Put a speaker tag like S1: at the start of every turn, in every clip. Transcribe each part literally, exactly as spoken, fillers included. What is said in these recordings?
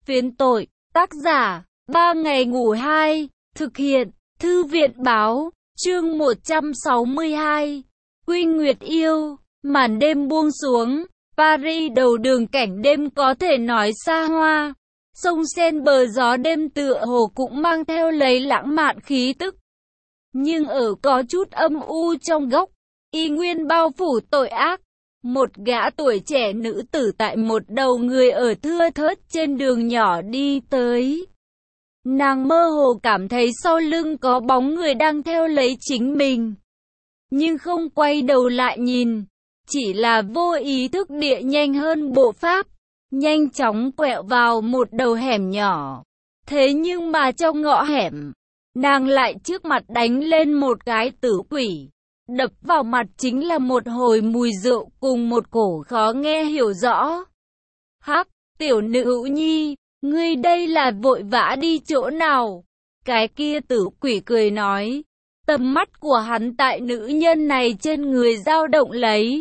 S1: Phiến tội, tác giả, ba ngày ngủ hai, thực hiện, Thư viện Báo, chương một trăm sáu mươi hai. Quy Nguyệt yêu, màn đêm buông xuống, Paris đầu đường cảnh đêm có thể nói xa hoa. Sông Sen bờ gió đêm tựa hồ cũng mang theo lấy lãng mạn khí tức. Nhưng ở có chút âm u trong góc, y nguyên bao phủ tội ác. Một gã tuổi trẻ nữ tử tại một đầu người ở thưa thớt trên đường nhỏ đi tới. Nàng mơ hồ cảm thấy sau lưng có bóng người đang theo lấy chính mình. Nhưng không quay đầu lại nhìn, chỉ là vô ý thức địa nhanh hơn bộ pháp, nhanh chóng quẹo vào một đầu hẻm nhỏ. Thế nhưng mà trong ngõ hẻm, nàng lại trước mặt đánh lên một cái tử quỷ. Đập vào mặt chính là một hồi mùi rượu cùng một cổ khó nghe hiểu rõ. Hắc, tiểu nữ hữu nhi, ngươi đây là vội vã đi chỗ nào? Cái kia tử quỷ cười nói. Tầm mắt của hắn tại nữ nhân này trên người dao động lấy.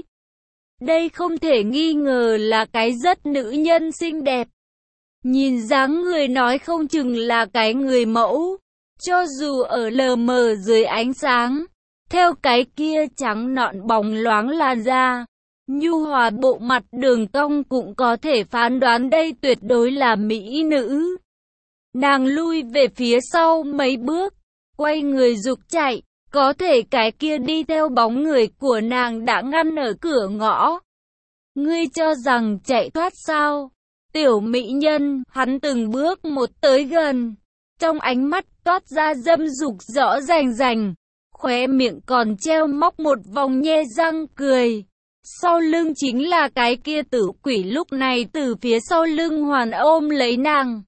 S1: Đây không thể nghi ngờ là cái rất nữ nhân xinh đẹp. Nhìn dáng người nói không chừng là cái người mẫu. Cho dù ở lờ mờ dưới ánh sáng, theo cái kia trắng nõn bóng loáng làn da, nhu hòa bộ mặt đường cong cũng có thể phán đoán đây tuyệt đối là mỹ nữ. Nàng lui về phía sau mấy bước, quay người giục chạy, có thể cái kia đi theo bóng người của nàng đã ngăn ở cửa ngõ. Ngươi cho rằng chạy thoát sao? Tiểu mỹ nhân, hắn từng bước một tới gần, trong ánh mắt toát ra dâm dục rõ rành rành, khóe miệng còn treo móc một vòng nhe răng cười. Sau lưng chính là cái kia tử quỷ lúc này từ phía sau lưng hoàn ôm lấy nàng.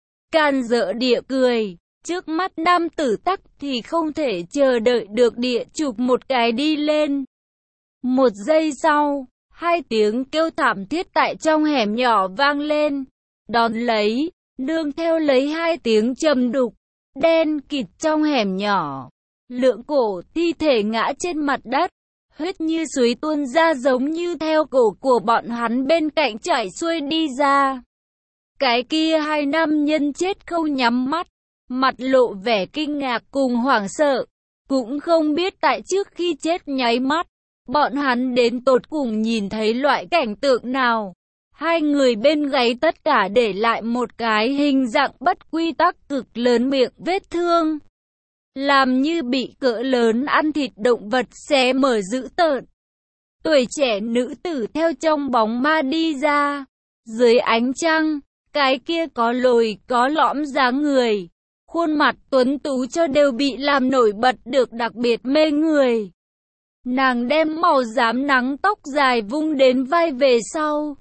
S1: Can dỡ địa cười, trước mắt nam tử tắc thì không thể chờ đợi được địa chụp một cái đi lên. Một giây sau, hai tiếng kêu thảm thiết tại trong hẻm nhỏ vang lên. Đón lấy, nương theo lấy hai tiếng trầm đục, đen kịt trong hẻm nhỏ. Lượng cổ thi thể ngã trên mặt đất, huyết như suối tuôn ra giống như theo cổ của bọn hắn bên cạnh chảy xuôi đi ra. Cái kia hai nam nhân chết không nhắm mắt, mặt lộ vẻ kinh ngạc cùng hoảng sợ, cũng không biết tại trước khi chết nháy mắt, bọn hắn đến tột cùng nhìn thấy loại cảnh tượng nào. Hai người bên gáy tất cả để lại một cái hình dạng bất quy tắc cực lớn miệng vết thương, làm như bị cỡ lớn ăn thịt động vật xé mở dữ tợn. Tuổi trẻ nữ tử theo trong bóng ma đi ra, dưới ánh trăng, cái kia có lồi có lõm dáng người, khuôn mặt tuấn tú cho đều bị làm nổi bật được đặc biệt mê người. Nàng đem màu rám nắng tóc dài vung đến vai về sau,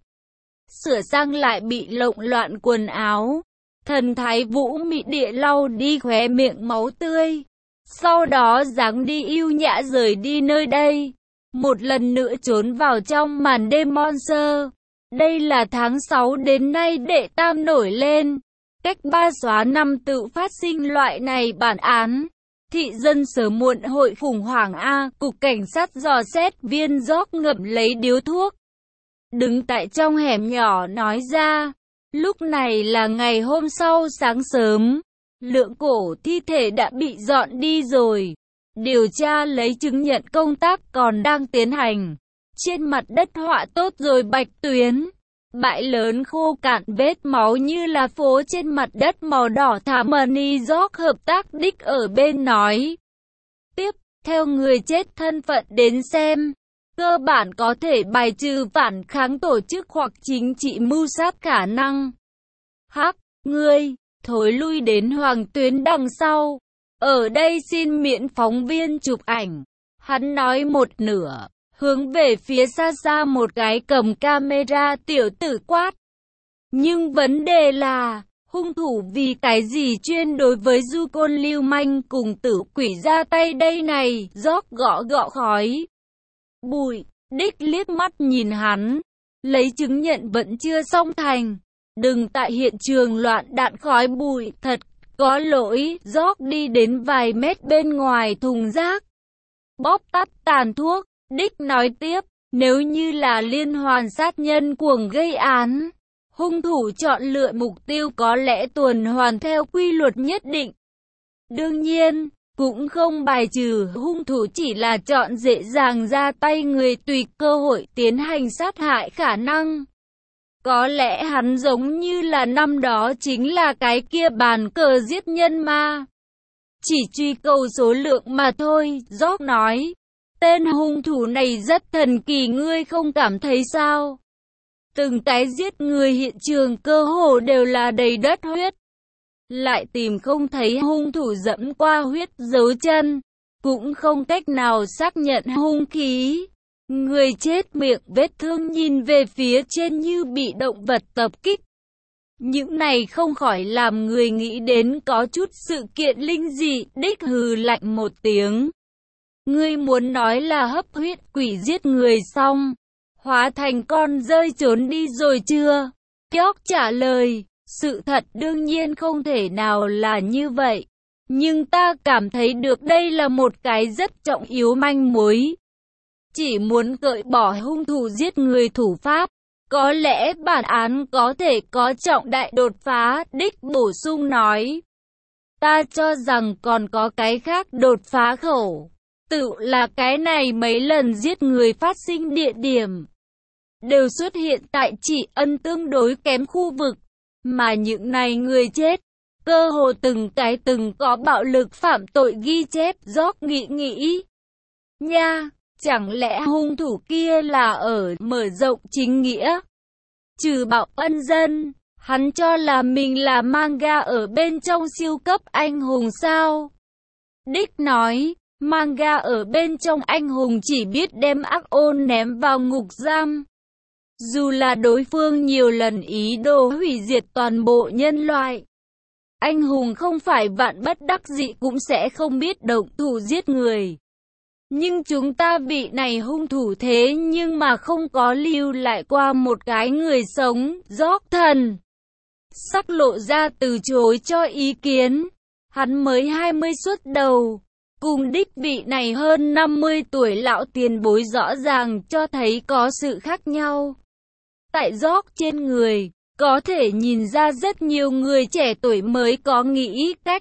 S1: sửa sang lại bị lộn loạn quần áo, thần thái vũ mị địa lau đi khóe miệng máu tươi. Sau đó dáng đi yêu nhã rời đi nơi đây, một lần nữa trốn vào trong màn đêm monster. Đây là tháng sáu đến nay đệ tam nổi lên, cách ba xóa năm tự phát sinh loại này bản án. Thị dân sớm muộn hội khủng hoảng A, cục cảnh sát dò xét viên rót ngậm lấy điếu thuốc, đứng tại trong hẻm nhỏ nói ra. Lúc này là ngày hôm sau sáng sớm, lượng cổ thi thể đã bị dọn đi rồi. Điều tra lấy chứng nhận công tác còn đang tiến hành. Trên mặt đất họa tốt rồi bạch tuyến, bãi lớn khô cạn vết máu như là phố trên mặt đất màu đỏ thảm. Money Rock hợp tác đích ở bên nói tiếp, theo người chết thân phận đến xem, cơ bản có thể bài trừ phản kháng tổ chức hoặc chính trị mưu sát khả năng. Hắc, ngươi, thối lui đến hoàng tuyến đằng sau. Ở đây xin miễn phóng viên chụp ảnh. Hắn nói một nửa, hướng về phía xa xa một cái cầm camera tiểu tử quát. Nhưng vấn đề là, hung thủ vì cái gì chuyên đối với du côn lưu manh cùng tử quỷ ra tay đây này? Rót gõ gõ khói bụi, đích liếc mắt nhìn hắn, lấy chứng nhận vẫn chưa xong thành. Đừng tại hiện trường loạn đạn khói bụi, thật có lỗi. Rót đi đến vài mét bên ngoài thùng rác, bóp tắt tàn thuốc, đích nói tiếp, nếu như là liên hoàn sát nhân cuồng gây án, hung thủ chọn lựa mục tiêu có lẽ tuần hoàn theo quy luật nhất định. Đương nhiên, cũng không bài trừ hung thủ chỉ là chọn dễ dàng ra tay người tùy cơ hội tiến hành sát hại khả năng. Có lẽ hắn giống như là năm đó chính là cái kia bàn cờ giết nhân ma. Chỉ truy cầu số lượng mà thôi, George nói. Tên hung thủ này rất thần kỳ, ngươi không cảm thấy sao? Từng cái giết người hiện trường cơ hồ đều là đầy đất huyết. Lại tìm không thấy hung thủ dẫm qua huyết dấu chân, cũng không cách nào xác nhận hung khí. Người chết miệng vết thương nhìn về phía trên như bị động vật tập kích. Những này không khỏi làm người nghĩ đến có chút sự kiện linh dị. Đích hừ lạnh một tiếng. Ngươi muốn nói là hấp huyết quỷ giết người xong, hóa thành con rơi trốn đi rồi chưa? George trả lời, sự thật đương nhiên không thể nào là như vậy. Nhưng ta cảm thấy được đây là một cái rất trọng yếu manh mối. Chỉ muốn gợi bỏ hung thủ giết người thủ pháp, có lẽ bản án có thể có trọng đại đột phá. Đích bổ sung nói. Ta cho rằng còn có cái khác đột phá khẩu. Tự là cái này mấy lần giết người phát sinh địa điểm đều xuất hiện tại chỉ ân tương đối kém khu vực, mà những này người chết cơ hồ từng cái từng có bạo lực phạm tội ghi chép. George nghĩ nghĩ. Nha, chẳng lẽ hung thủ kia là ở mở rộng chính nghĩa, trừ bạo ân dân? Hắn cho là mình là manga ở bên trong siêu cấp anh hùng sao? Đích nói. Manga ở bên trong anh hùng chỉ biết đem ác ôn ném vào ngục giam. Dù là đối phương nhiều lần ý đồ hủy diệt toàn bộ nhân loại, anh hùng không phải vạn bất đắc dĩ cũng sẽ không biết động thủ giết người. Nhưng chúng ta bị này hung thủ thế nhưng mà không có lưu lại qua một cái người sống. George thần sắc lộ ra từ chối cho ý kiến. Hắn mới hai mươi xuất đầu. Cùng đích vị này hơn năm mươi tuổi lão tiền bối rõ ràng cho thấy có sự khác nhau. Tại George trên người, có thể nhìn ra rất nhiều người trẻ tuổi mới có nghĩ cách.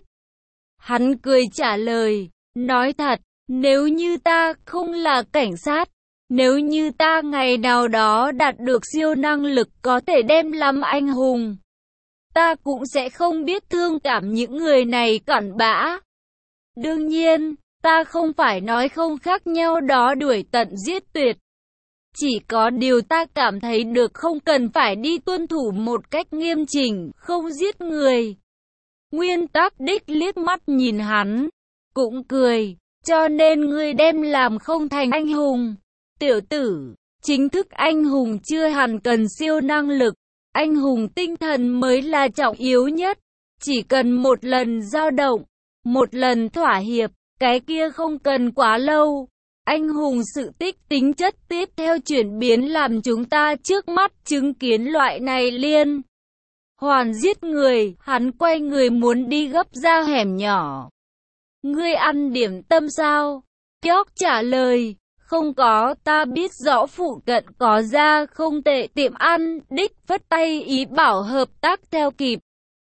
S1: Hắn cười trả lời, nói thật, nếu như ta không là cảnh sát, nếu như ta ngày nào đó đạt được siêu năng lực có thể đem làm anh hùng, ta cũng sẽ không biết thương cảm những người này cặn bã. Đương nhiên, ta không phải nói không khác nhau đó đuổi tận giết tuyệt. Chỉ có điều ta cảm thấy được không cần phải đi tuân thủ một cách nghiêm chỉnh, không giết người. Nguyên tắc. Đích liếc mắt nhìn hắn, cũng cười, cho nên ngươi đem làm không thành anh hùng. Tiểu tử, chính thức anh hùng chưa hẳn cần siêu năng lực, anh hùng tinh thần mới là trọng yếu nhất. Chỉ cần một lần dao động, một lần thỏa hiệp, cái kia không cần quá lâu. Anh hùng sự tích tính chất tiếp theo chuyển biến làm chúng ta trước mắt chứng kiến loại này liên hoàn giết người. Hắn quay người muốn đi gấp ra hẻm nhỏ. Ngươi ăn điểm tâm sao? George trả lời, không có, ta biết rõ phụ cận có ra không tệ tiệm ăn. Đích phất tay ý bảo hợp tác theo kịp.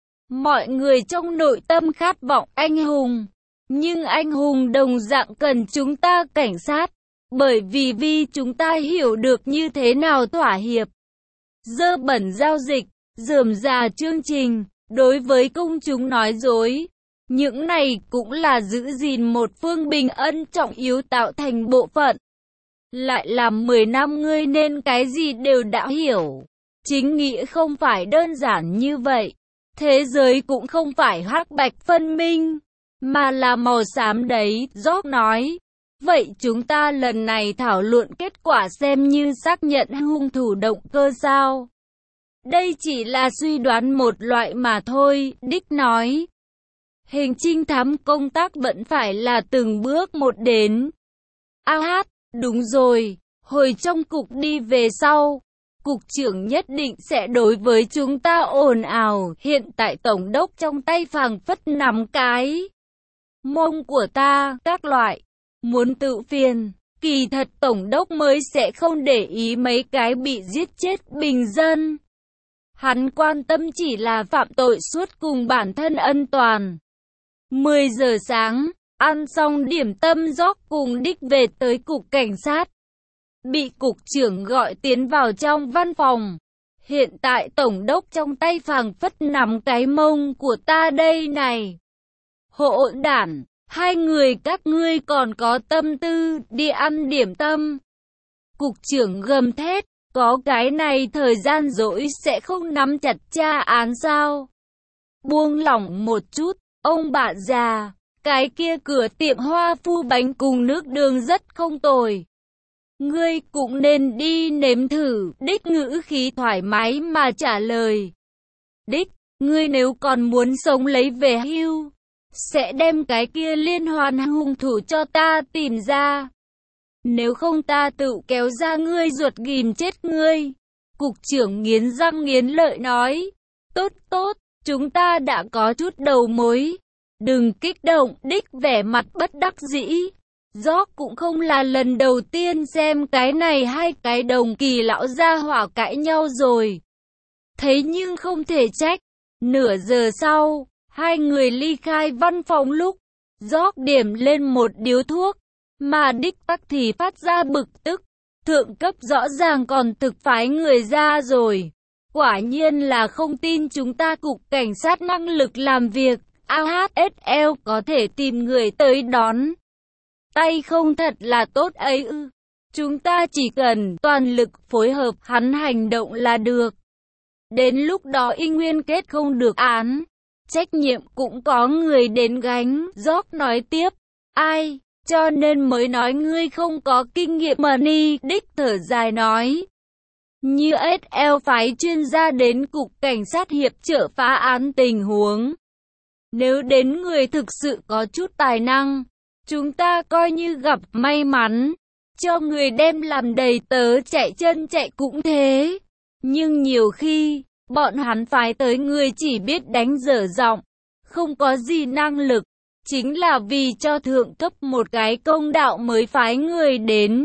S1: Mọi người trong nội tâm khát vọng anh hùng. Nhưng anh hùng đồng dạng cần chúng ta cảnh sát, bởi vì vì chúng ta hiểu được như thế nào thỏa hiệp, dơ bẩn giao dịch, rườm rà chương trình, đối với công chúng nói dối. Những này cũng là giữ gìn một phương bình ân trọng yếu tạo thành bộ phận. Lại làm mười năm ngươi nên cái gì đều đã hiểu. Chính nghĩa không phải đơn giản như vậy. Thế giới cũng không phải hắc bạch phân minh, mà là màu xám đấy. George nói. Vậy chúng ta lần này thảo luận kết quả xem như xác nhận hung thủ động cơ sao? Đây chỉ là suy đoán một loại mà thôi, Dick nói. Hình trinh thám công tác vẫn phải là từng bước một đến. A hát, đúng rồi, hồi trong cục đi về sau, cục trưởng nhất định sẽ đối với chúng ta ồn ào. Hiện tại tổng đốc trong tay phảng phất nắm cái mông của ta, các loại. Muốn tự phiền, kỳ thật tổng đốc mới sẽ không để ý mấy cái bị giết chết bình dân. Hắn quan tâm chỉ là phạm tội suốt cùng bản thân ân toàn. mười giờ sáng, ăn xong điểm tâm George cùng Dick về tới cục cảnh sát. Bị cục trưởng gọi tiến vào trong văn phòng. Hiện tại tổng đốc trong tay phảng phất nắm cái mông của ta đây này. Hỗn đản, hai người các ngươi còn có tâm tư đi ăn điểm tâm. Cục trưởng gầm thét, có cái này thời gian rỗi sẽ không nắm chặt tra án sao? Buông lỏng một chút, ông bạn già, cái kia cửa tiệm hoa phu bánh cùng nước đường rất không tồi. Ngươi cũng nên đi nếm thử, Đích ngữ khí thoải mái mà trả lời. Đích, ngươi nếu còn muốn sống lấy về hưu, sẽ đem cái kia liên hoàn hung thủ cho ta tìm ra. Nếu không ta tự kéo ra ngươi ruột ghim chết ngươi. Cục trưởng nghiến răng nghiến lợi nói. Tốt tốt, chúng ta đã có chút đầu mối. Đừng kích động, Đích vẻ mặt bất đắc dĩ. George cũng không là lần đầu tiên xem cái này hai cái đồng kỳ lão gia hỏa cãi nhau rồi. Thế nhưng không thể trách. Nửa giờ sau, hai người ly khai văn phòng lúc George điểm lên một điếu thuốc, mà Đích tắc thì phát ra bực tức. Thượng cấp rõ ràng còn thực phái người ra rồi. Quả nhiên là không tin chúng ta cục cảnh sát năng lực làm việc. a hát ét lờ có thể tìm người tới đón. Tay không thật là tốt ấy ư. Chúng ta chỉ cần toàn lực phối hợp hắn hành động là được. Đến lúc đó y nguyên kết không được án, trách nhiệm cũng có người đến gánh. George nói tiếp. Ai, cho nên mới nói ngươi không có kinh nghiệm mà ni. Đích thở dài nói. Như ét lờ phái chuyên gia đến cục cảnh sát hiệp trợ phá án tình huống. Nếu đến người thực sự có chút tài năng, chúng ta coi như gặp may mắn, cho người đem làm đầy tớ chạy chân chạy cũng thế. Nhưng nhiều khi, bọn hắn phái tới người chỉ biết đánh dở giọng, không có gì năng lực, chính là vì cho thượng cấp một cái công đạo mới phái người đến.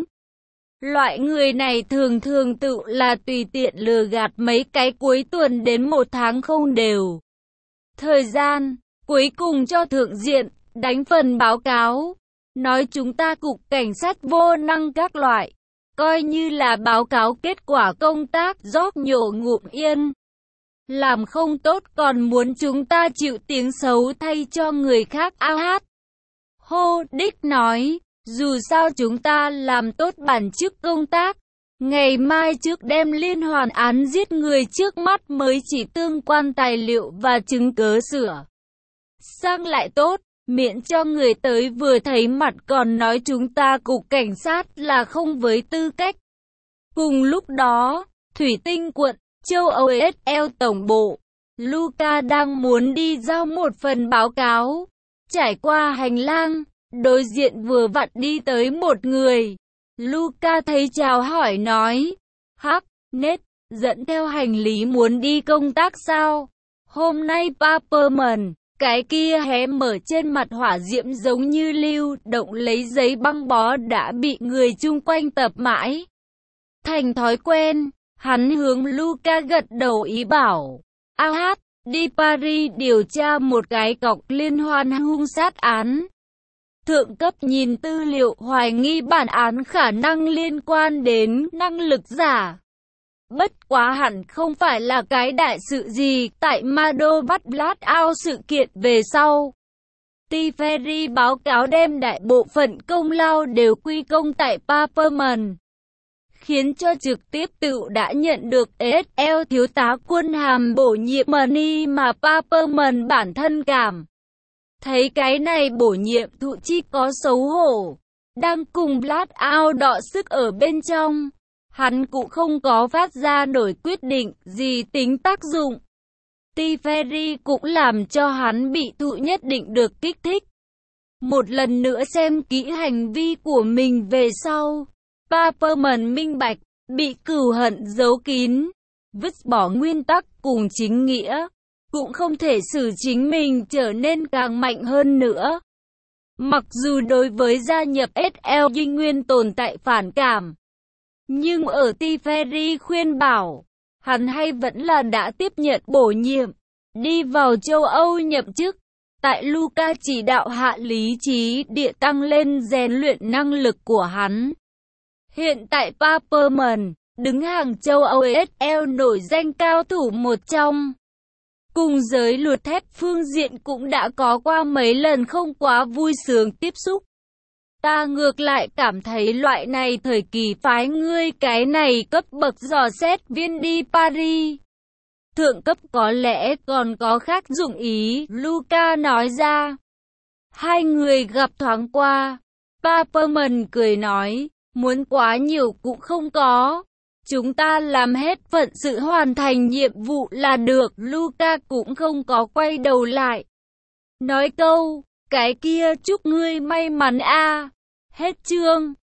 S1: Loại người này thường thường tự là tùy tiện lừa gạt mấy cái cuối tuần đến một tháng không đều. Thời gian, cuối cùng cho thượng diện, đánh phần báo cáo. Nói chúng ta cục cảnh sát vô năng các loại. Coi như là báo cáo kết quả công tác. George nhổ ngụm yên. Làm không tốt còn muốn chúng ta chịu tiếng xấu thay cho người khác. a hát. Hô, Đích nói. Dù sao chúng ta làm tốt bản chức công tác. Ngày mai trước đem liên hoàn án giết người trước mắt mới chỉ tương quan tài liệu và chứng cớ sửa sang lại tốt, miễn cho người tới vừa thấy mặt còn nói chúng ta cục cảnh sát là không với tư cách. Cùng lúc đó, Thủy Tinh quận, châu Âu ét lờ tổng bộ, Luca đang muốn đi giao một phần báo cáo. Trải qua hành lang, đối diện vừa vặn đi tới một người. Luca thấy chào hỏi nói, hắc, nết, dẫn theo hành lý muốn đi công tác sao? Hôm nay Paperman, cái kia hé mở trên mặt hỏa diễm giống như lưu động lấy giấy băng bó đã bị người chung quanh tập mãi. Thành thói quen, hắn hướng Luca gật đầu ý bảo, a hát, đi Paris điều tra một cái cọc liên hoàn hung sát án. Thượng cấp nhìn tư liệu hoài nghi bản án khả năng liên quan đến năng lực giả. Bất quá hẳn không phải là cái đại sự gì tại Mado bắt Blackout sự kiện về sau. Tiferi báo cáo đem đại bộ phận công lao đều quy công tại Paperman, khiến cho trực tiếp tự đã nhận được ét lờ thiếu tá quân hàm bổ nhiệm Money mà Paperman bản thân cảm. Thấy cái này bổ nhiệm thụ chi có xấu hổ, đang cùng Blackout đọ sức ở bên trong. Hắn cũng không có phát ra nổi quyết định gì tính tác dụng. Tiferi cũng làm cho hắn bị thụ nhất định được kích thích. Một lần nữa xem kỹ hành vi của mình về sau. Paperman minh bạch, bị cừu hận giấu kín, vứt bỏ nguyên tắc cùng chính nghĩa, cũng không thể xử chính mình trở nên càng mạnh hơn nữa. Mặc dù đối với gia nhập ét lờ duy nguyên tồn tại phản cảm, nhưng ở Tiferi khuyên bảo, hắn hay vẫn là đã tiếp nhận bổ nhiệm, đi vào châu Âu nhậm chức. Tại Luca chỉ đạo hạ lý trí địa tăng lên rèn luyện năng lực của hắn. Hiện tại Paperman, đứng hàng châu Âu ét lờ nổi danh cao thủ một trong. Cùng giới luật thép phương diện cũng đã có qua mấy lần không quá vui sướng tiếp xúc. Ta ngược lại cảm thấy loại này thời kỳ phái ngươi cái này cấp bậc dò xét viên đi Paris. Thượng cấp có lẽ còn có khác dụng ý, Luca nói ra. Hai người gặp thoáng qua. Paperman cười nói, muốn quá nhiều cũng không có. Chúng ta làm hết phận sự hoàn thành nhiệm vụ là được. Luca cũng không có quay đầu lại. Nói câu, cái kia chúc ngươi may mắn a. Hết chương.